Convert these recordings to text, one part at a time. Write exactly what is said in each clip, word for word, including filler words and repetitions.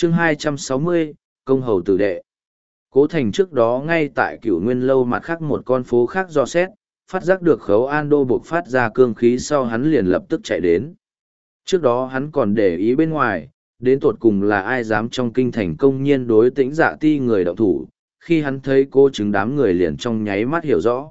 chương hai trăm sáu mươi, công hầu tử đệ. Cố Thành trước đó ngay tại Cửu Nguyên lâu mặt khác một con phố khác dò xét, phát giác được Khấu An Đô buộc phát ra cương khí sau hắn liền lập tức chạy đến. Trước đó hắn còn để ý bên ngoài, đến tột cùng là ai dám trong kinh thành công nhiên đối Tĩnh Dạ Ti người động thủ, khi hắn thấy cô chứng đám người liền trong nháy mắt hiểu rõ.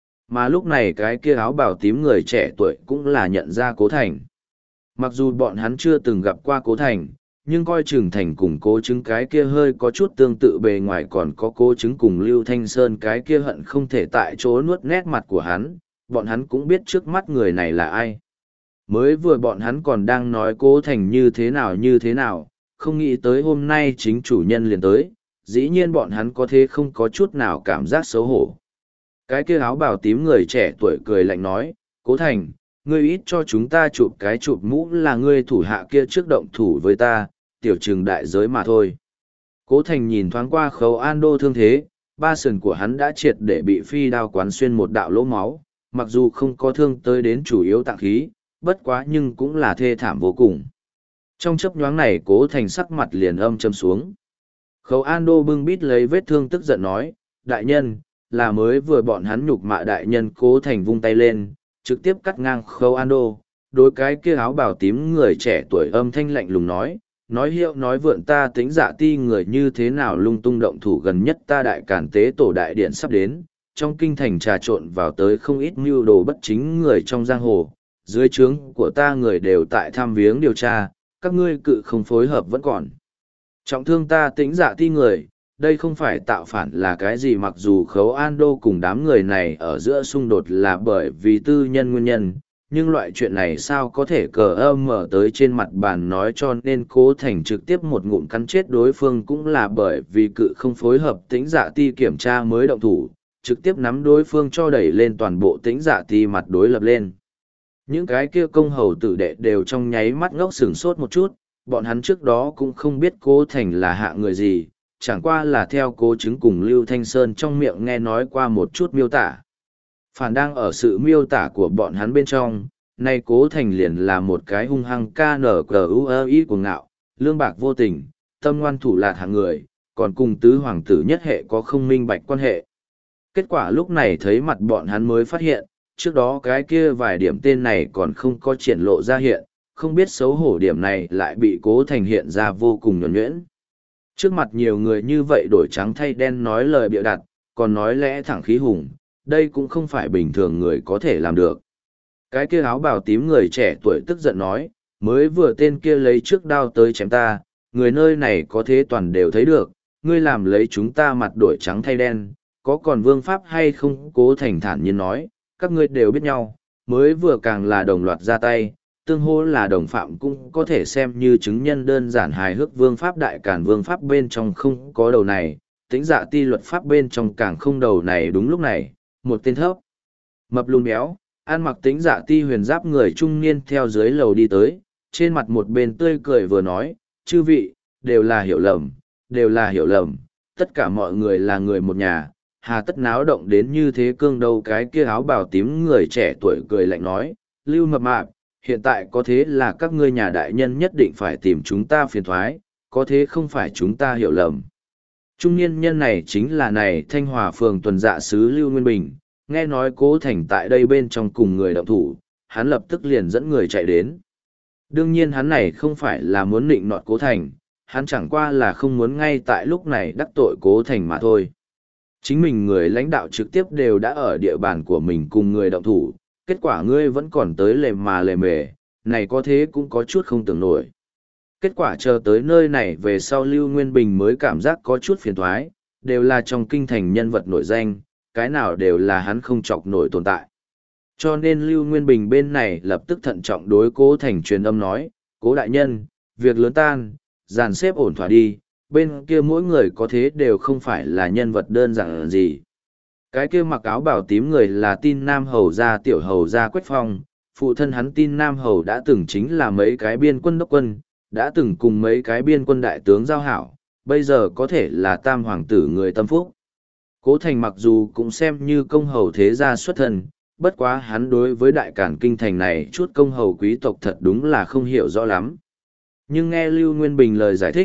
Mà lúc này cái kia áo bào tím người trẻ tuổi cũng là nhận ra Cố Thành. Mặc dù bọn hắn chưa từng gặp qua Cố Thành, nhưng coi chừng Thành cùng Cố Chứng cái kia hơi có chút tương tự bề ngoài, còn có Cố Chứng cùng Lưu Thanh Sơn cái kia hận không thể tại chỗ nuốt nét mặt của hắn, bọn hắn cũng biết trước mắt người này là ai. Mới vừa bọn hắn còn đang nói Cố Thành như thế nào như thế nào, không nghĩ tới hôm nay chính chủ nhân liền tới, dĩ nhiên bọn hắn có thế không có chút nào cảm giác xấu hổ. Cái kia áo bào tím người trẻ tuổi cười lạnh nói, Cố Thành, ngươi ít cho chúng ta chụp cái chụp mũ là ngươi thủ hạ kia trước động thủ với ta, tiểu trừng đại giới mà thôi. Cố Thành nhìn thoáng qua Khấu An Đô thương thế, ba sườn của hắn đã triệt để bị phi đao quán xuyên một đạo lỗ máu, mặc dù không có thương tới đến chủ yếu tạng khí, bất quá nhưng cũng là thê thảm vô cùng. Trong chớp nhoáng này Cố Thành sắc mặt liền âm châm xuống. Khấu An Đô bưng bít lấy vết thương tức giận nói, đại nhân, là mới vừa bọn hắn nhục mạ đại nhân. Cố Thành vung tay lên, trực tiếp cắt ngang Khấu An Đô, đối cái kia áo bào tím người trẻ tuổi âm thanh lạnh lùng nói, nói hiệu nói vượn ta Tĩnh Dạ Ti người như thế nào lung tung động thủ, gần nhất ta đại càn tế tổ đại điện sắp đến, trong kinh thành trà trộn vào tới không ít mưu đồ bất chính người trong giang hồ, dưới trướng của ta người đều tại tham viếng điều tra, các ngươi cự không phối hợp vẫn còn trọng thương ta Tĩnh Dạ Ti người, đây không phải tạo phản là cái gì. Mặc dù Khấu An Đô cùng đám người này ở giữa xung đột là bởi vì tư nhân nguyên nhân, nhưng loại chuyện này sao có thể cờ âm mở tới trên mặt bàn nói, cho nên Cố Thành trực tiếp một ngụm cắn chết đối phương cũng là bởi vì cự không phối hợp Tĩnh Dạ Ti kiểm tra mới động thủ, trực tiếp nắm đối phương cho đẩy lên toàn bộ Tĩnh Dạ Ti mặt đối lập lên. Những cái kia công hầu tử đệ đều trong nháy mắt ngốc sửng sốt một chút, bọn hắn trước đó cũng không biết Cố Thành là hạ người gì, chẳng qua là theo Cố Chứng cùng Lưu Thanh Sơn trong miệng nghe nói qua một chút miêu tả. Phản đang ở sự miêu tả của bọn hắn bên trong, nay Cố Thành liền là một cái hung hăng ca nở cờ u ơ ý của ngạo, lương bạc vô tình, tâm ngoan thủ lạt hạng người, còn cùng tứ hoàng tử nhất hệ có không minh bạch quan hệ. Kết quả lúc này thấy mặt bọn hắn mới phát hiện, trước đó cái kia vài điểm tên này còn không có triển lộ ra hiện, không biết xấu hổ điểm này lại bị Cố Thành hiện ra vô cùng nhuẩn nhuyễn. Trước mặt nhiều người như vậy đổi trắng thay đen nói lời bịa đặt, còn nói lẽ thẳng khí hùng, đây cũng không phải bình thường người có thể làm được. Cái kia áo bào tím người trẻ tuổi tức giận nói, mới vừa tên kia lấy trước đao tới chém ta, người nơi này có thế toàn đều thấy được, ngươi làm lấy chúng ta mặt đổi trắng thay đen, có còn vương pháp hay không? Cố Thành thản nhiên nói, các ngươi đều biết nhau, mới vừa càng là đồng loạt ra tay, tương hô là đồng phạm cũng có thể xem như chứng nhân đơn giản hài hước. Vương pháp đại càn vương pháp bên trong không có đầu này, Tĩnh Dạ Ti luật pháp bên trong càng không đầu này. Đúng lúc này, một tên thấp mập lùn béo, ăn mặc Tĩnh Dạ Ti huyền giáp người trung niên theo dưới lầu đi tới, trên mặt một bên tươi cười vừa nói, chư vị, đều là hiểu lầm, đều là hiểu lầm, tất cả mọi người là người một nhà, hà tất náo động đến như thế cương đâu? Cái kia áo bào tím người trẻ tuổi cười lạnh nói, Lưu mập mạp, hiện tại có thế là các ngươi nhà đại nhân nhất định phải tìm chúng ta phiền thoái, có thế không phải chúng ta hiểu lầm. Trung niên nhân này chính là này Thanh Hòa phường tuần dạ sứ Lưu Nguyên Bình, nghe nói Cố Thành tại đây bên trong cùng người động thủ, hắn lập tức liền dẫn người chạy đến. Đương nhiên hắn này không phải là muốn nịnh nọt Cố Thành, hắn chẳng qua là không muốn ngay tại lúc này đắc tội Cố Thành mà thôi. Chính mình người lãnh đạo trực tiếp đều đã ở địa bàn của mình cùng người động thủ, kết quả ngươi vẫn còn tới lề mà lề mề, này có thế cũng có chút không tưởng nổi. Kết quả chờ tới nơi này về sau Lưu Nguyên Bình mới cảm giác có chút phiền thoái, đều là trong kinh thành nhân vật nổi danh, cái nào đều là hắn không chọc nổi tồn tại. Cho nên Lưu Nguyên Bình bên này lập tức thận trọng đối Cố Thành truyền âm nói, Cố đại nhân, việc lớn tan, dàn xếp ổn thỏa đi, bên kia mỗi người có thế đều không phải là nhân vật đơn giản gì. Cái kia mặc áo bảo tím người là Tin Nam Hầu gia tiểu hầu gia Quách Phong, phụ thân hắn Tin Nam Hầu đã từng chính là mấy cái biên quân đốc quân, đã từng cùng mấy cái biên quân đại tướng giao hảo, bây giờ có thể là tam hoàng tử người tâm phúc. Cố Thành mặc dù cũng xem như công hầu thế gia xuất thân, bất quá hắn đối với đại cản kinh thành này chút công hầu quý tộc thật đúng là không hiểu rõ lắm. Nhưng nghe Lưu Nguyên Bình lời giải thích,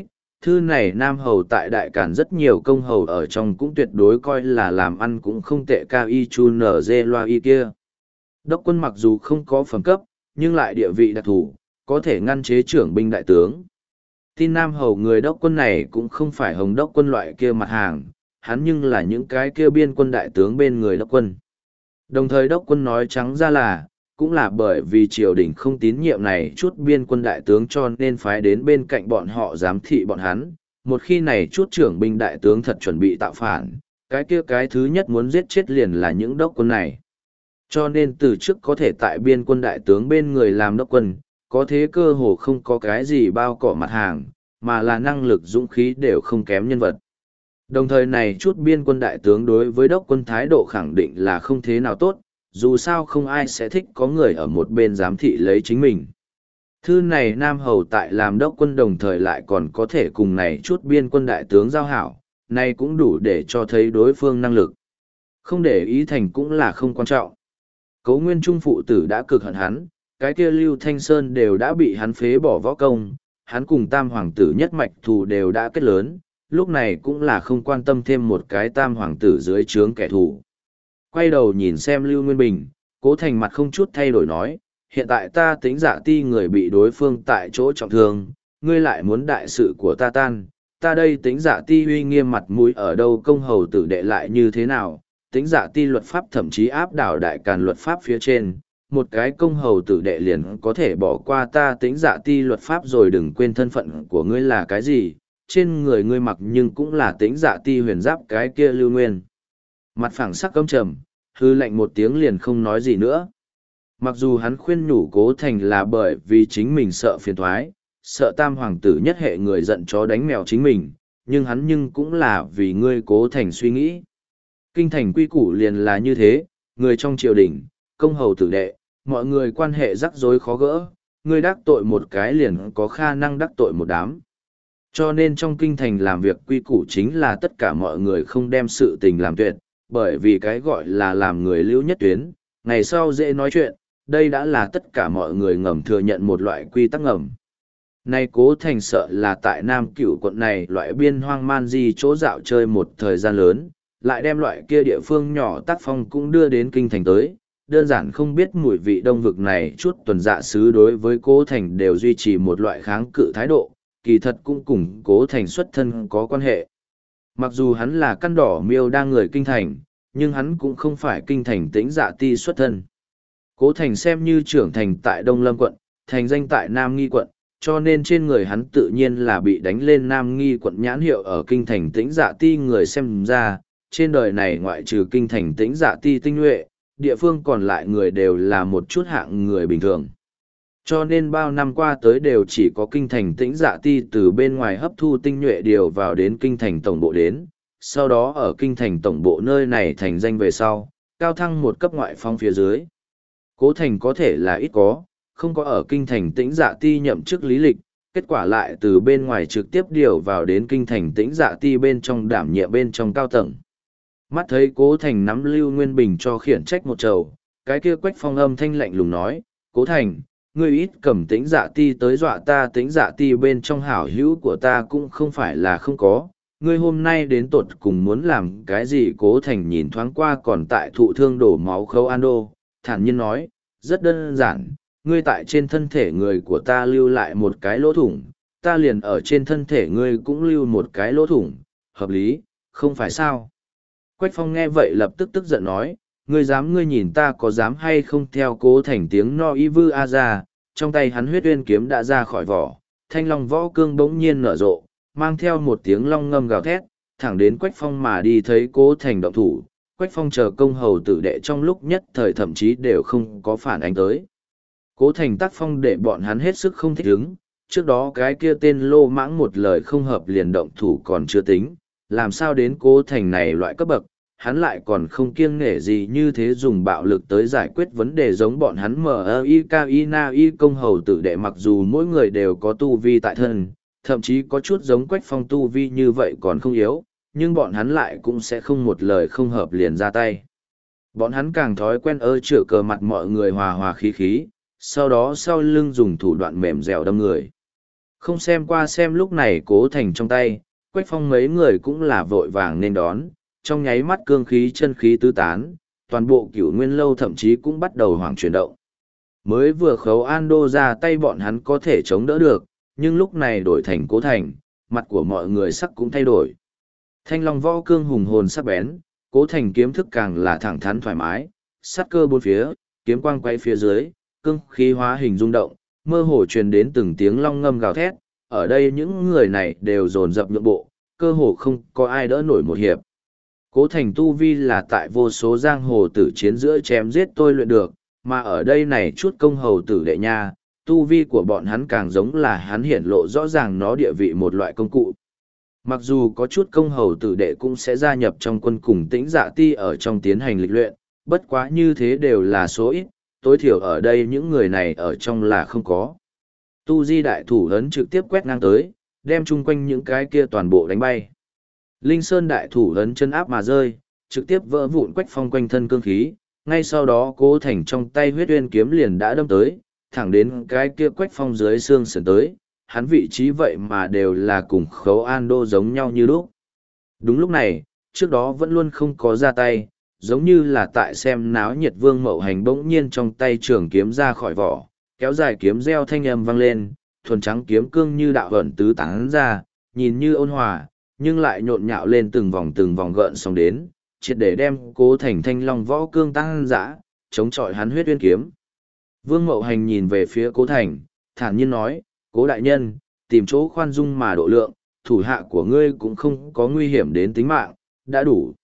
Thư này Nam Hầu tại Đại Càn rất nhiều công hầu ở trong cũng tuyệt đối coi là làm ăn cũng không tệ cao y chu nở dê loa y kia. Đốc quân mặc dù không có phẩm cấp, nhưng lại địa vị đặc thù, có thể ngăn chế trưởng binh đại tướng. Tin Nam Hầu người đốc quân này cũng không phải hồng đốc quân loại kia mặt hàng, hắn nhưng là những cái kia biên quân đại tướng bên người đốc quân. Đồng thời đốc quân nói trắng ra là, cũng là bởi vì triều đình không tín nhiệm này chút biên quân đại tướng cho nên phái đến bên cạnh bọn họ giám thị bọn hắn. Một khi này chút trưởng binh đại tướng thật chuẩn bị tạo phản, cái kia cái thứ nhất muốn giết chết liền là những đốc quân này. Cho nên từ trước có thể tại biên quân đại tướng bên người làm đốc quân, có thế cơ hồ không có cái gì bao cỏ mặt hàng, mà là năng lực dũng khí đều không kém nhân vật. Đồng thời này chút biên quân đại tướng đối với đốc quân thái độ khẳng định là không thế nào tốt, dù sao không ai sẽ thích có người ở một bên giám thị lấy chính mình. Thư này Nam Hầu tại làm đốc quân đồng thời lại còn có thể cùng này chút biên quân đại tướng giao hảo, này cũng đủ để cho thấy đối phương năng lực. Không để ý thành cũng là không quan trọng. Cấu Nguyên Trung phụ tử đã cực hận hắn, cái kia Lưu Thanh Sơn đều đã bị hắn phế bỏ võ công, hắn cùng tam hoàng tử nhất mạch thù đều đã kết lớn, lúc này cũng là không quan tâm thêm một cái tam hoàng tử dưới trướng kẻ thù. Quay đầu nhìn xem Lưu Nguyên Bình, Cố Thành mặt không chút thay đổi nói, hiện tại ta tính dạ ti người bị đối phương tại chỗ trọng thương, ngươi lại muốn đại sự của ta tan, ta đây tính dạ ti uy nghiêm mặt mũi ở đâu công hầu tử đệ lại như thế nào, tính dạ ti luật pháp thậm chí áp đảo Đại Càn luật pháp phía trên, một cái công hầu tử đệ liền có thể bỏ qua ta tính dạ ti luật pháp rồi đừng quên thân phận của ngươi là cái gì, trên người ngươi mặc nhưng cũng là tính dạ ti huyền giáp cái kia Lưu Nguyên. Mặt phẳng sắc căm trầm, hư lạnh một tiếng liền không nói gì nữa. Mặc dù hắn khuyên nhủ Cố Thành là bởi vì chính mình sợ phiền thoái, sợ tam hoàng tử nhất hệ người giận chó đánh mèo chính mình, nhưng hắn nhưng cũng là vì ngươi Cố Thành suy nghĩ. Kinh thành quy củ liền là như thế, người trong triều đình, công hầu tử đệ, mọi người quan hệ rắc rối khó gỡ, ngươi đắc tội một cái liền có khả năng đắc tội một đám. Cho nên trong kinh thành làm việc quy củ chính là tất cả mọi người không đem sự tình làm tuyệt, bởi vì cái gọi là làm người lưu nhất tuyến, ngày sau dễ nói chuyện, đây đã là tất cả mọi người ngầm thừa nhận một loại quy tắc ngầm. Nay Cố Thành sợ là tại Nam Cửu quận này loại biên hoang man di chỗ dạo chơi một thời gian lớn, lại đem loại kia địa phương nhỏ tác phong cũng đưa đến kinh thành tới, đơn giản không biết mùi vị đông vực này chút tuần dạ sứ đối với Cố Thành đều duy trì một loại kháng cự thái độ, kỳ thật cũng cùng Cố Thành xuất thân có quan hệ. Mặc dù hắn là căn đỏ miêu đang người kinh thành, nhưng hắn cũng không phải kinh thành tĩnh dạ ti xuất thân. Cố Thành xem như trưởng thành tại Đông Lâm quận, thành danh tại Nam Nghi quận, cho nên trên người hắn tự nhiên là bị đánh lên Nam Nghi quận nhãn hiệu ở kinh thành tĩnh dạ ti người xem ra, trên đời này ngoại trừ kinh thành tĩnh dạ ti tinh nhuệ, địa phương còn lại người đều là một chút hạng người bình thường. Cho nên bao năm qua tới đều chỉ có kinh thành tĩnh dạ ti từ bên ngoài hấp thu tinh nhuệ điều vào đến kinh thành tổng bộ đến, sau đó ở kinh thành tổng bộ nơi này thành danh về sau, cao thăng một cấp ngoại phong phía dưới. Cố Thành có thể là ít có, không có ở kinh thành tĩnh dạ ti nhậm chức lý lịch, kết quả lại từ bên ngoài trực tiếp điều vào đến kinh thành tĩnh dạ ti bên trong đảm nhiệm bên trong cao tầng. Mắt thấy Cố Thành nắm Lưu Nguyên Bình cho khiển trách một trầu, cái kia Quách Phong âm thanh lạnh lùng nói, Cố Thành, ngươi ít cầm tĩnh dạ ti tới dọa ta, tĩnh dạ ti bên trong hảo hữu của ta cũng không phải là không có, ngươi hôm nay đến tột cùng muốn làm cái gì. Cố Thành nhìn thoáng qua còn tại thụ thương đổ máu Khâu An Đô, thản nhiên nói, rất đơn giản, ngươi tại trên thân thể người của ta lưu lại một cái lỗ thủng, ta liền ở trên thân thể ngươi cũng lưu một cái lỗ thủng, hợp lý, không phải sao. Quách Phong nghe vậy lập tức tức giận nói, ngươi dám ngươi nhìn ta có dám hay không. Theo Cố Thành tiếng no y vư a ra, trong tay hắn huyết uyên kiếm đã ra khỏi vỏ, thanh long võ cương bỗng nhiên nở rộ, mang theo một tiếng long ngâm gào thét, thẳng đến Quách Phong mà đi. Thấy Cố Thành động thủ, Quách Phong chờ công hầu tử đệ trong lúc nhất thời thậm chí đều không có phản ánh tới. Cố Thành tác phong để bọn hắn hết sức không thích ứng, trước đó cái kia tên lô mãng một lời không hợp liền động thủ còn chưa tính, làm sao đến Cố Thành này loại cấp bậc, hắn lại còn không kiêng nể gì như thế dùng bạo lực tới giải quyết vấn đề giống bọn hắn M I K I N A I công hầu tử đệ, mặc dù mỗi người đều có tu vi tại thân, thậm chí có chút giống Quách Phong tu vi như vậy còn không yếu, nhưng bọn hắn lại cũng sẽ không một lời không hợp liền ra tay. Bọn hắn càng thói quen ơ chữa cờ mặt mọi người hòa hòa khí khí, sau đó sau lưng dùng thủ đoạn mềm dẻo đâm người. Không xem qua xem lúc này cố thành trong tay, Quách Phong mấy người cũng là vội vàng nên đón, trong nháy mắt cương khí chân khí tứ tán, toàn bộ cửu nguyên lâu thậm chí cũng bắt đầu hoảng chuyển động. Mới vừa khấu an đô ra tay bọn hắn có thể chống đỡ được, nhưng lúc này đổi thành cố thành, mặt của mọi người sắc cũng thay đổi. Thanh long võ cương hùng hồn sắc bén, cố thành kiếm thức càng là thẳng thắn thoải mái, sát cơ bốn phía, kiếm quang quay phía dưới, cương khí hóa hình rung động, mơ hồ truyền đến từng tiếng long ngâm gào thét, ở đây những người này đều dồn dập nhượng bộ, cơ hồ không có ai đỡ nổi một hiệp. Cố thành tu vi là tại vô số giang hồ tử chiến giữa chém giết tôi luyện được, mà ở đây này chút công hầu tử đệ nha, tu vi của bọn hắn càng giống là hắn hiển lộ rõ ràng nó địa vị một loại công cụ. Mặc dù có chút công hầu tử đệ cũng sẽ gia nhập trong quân cùng tĩnh dạ ti ở trong tiến hành lịch luyện, bất quá như thế đều là số ít, tối thiểu ở đây những người này ở trong là không có. Tu di đại thủ ấn trực tiếp quét ngang tới, đem chung quanh những cái kia toàn bộ đánh bay. Linh Sơn đại thủ ấn chân áp mà rơi, trực tiếp vỡ vụn Quách Phong quanh thân cương khí, ngay sau đó Cố Thành trong tay huyết uyên kiếm liền đã đâm tới, thẳng đến cái kia Quách Phong dưới xương sườn tới, hắn vị trí vậy mà đều là cùng Khấu An Đô giống nhau như lúc. Đúng lúc này, trước đó vẫn luôn không có ra tay, giống như là tại xem náo nhiệt Vương Mậu Hành bỗng nhiên trong tay trường kiếm ra khỏi vỏ, kéo dài kiếm reo thanh âm vang lên, thuần trắng kiếm cương như đạo ẩn tứ tán ra, nhìn như ôn hòa, nhưng lại nhộn nhạo lên từng vòng từng vòng gợn sóng đến, triệt để đem Cố Thành thanh long võ cương tăng dã, chống chọi hắn huyết uyên kiếm. Vương Mậu Hành nhìn về phía Cố Thành, thản nhiên nói, Cố đại nhân, tìm chỗ khoan dung mà độ lượng, thủ hạ của ngươi cũng không có nguy hiểm đến tính mạng, đã đủ.